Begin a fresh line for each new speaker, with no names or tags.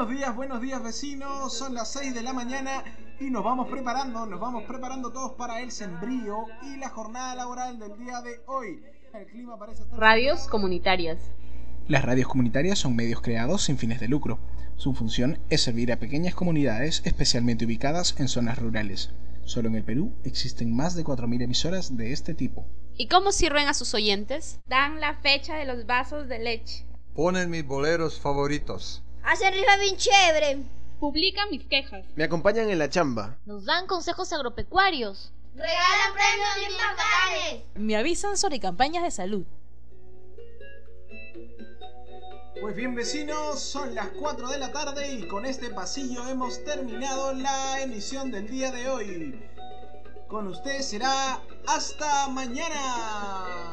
buenos días vecinos, son las 6 de la mañana y nos vamos preparando todos para el sembrío y la jornada laboral del día de hoy. El clima parece estar
Radios
soleado.
comunitarias.
Las radios comunitarias son medios creados sin fines de lucro. Su función es servir a pequeñas comunidades especialmente ubicadas en zonas rurales. Solo en el Perú existen más de 4.000 emisoras de este tipo.
¿Y cómo sirven a sus oyentes?
Dan la fecha de los vasos de leche.
Ponen mis boleros favoritos.
Hacen rifa bien chévere.
Publican mis quejas.
Me acompañan en la chamba.
Nos dan consejos agropecuarios.
Regalan premios bien bacanes.
Me avisan sobre campañas de salud.
Pues bien vecinos, son las 4 de la tarde y con este pasillo hemos terminado la emisión del día de hoy. Con ustedes será hasta mañana.